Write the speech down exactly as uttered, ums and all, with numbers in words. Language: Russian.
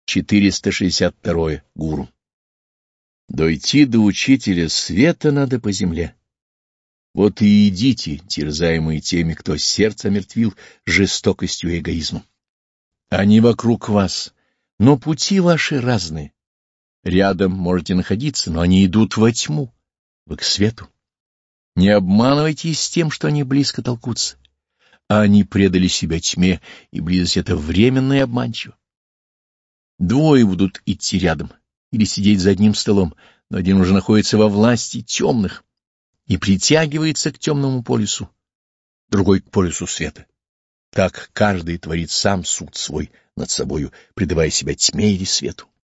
четыреста шестьдесят второе. Гуру. Дойти до учителя света надо по земле. Вот и идите, терзаемые теми, кто сердце омертвил жестокостью и эгоизмом. Они вокруг вас, но пути ваши разные. Рядом можете находиться, но они идут во тьму, вы к свету. Не обманывайтесь тем, что они близко толкутся. Они предали себя тьме, и близость эта временная и обманчива. Двое будут идти рядом или сидеть за одним столом, но один уже находится во власти темных и притягивается к темному полюсу, другой — к полюсу света. Так каждый творит сам суд свой над собою, предавая себя тьме или свету.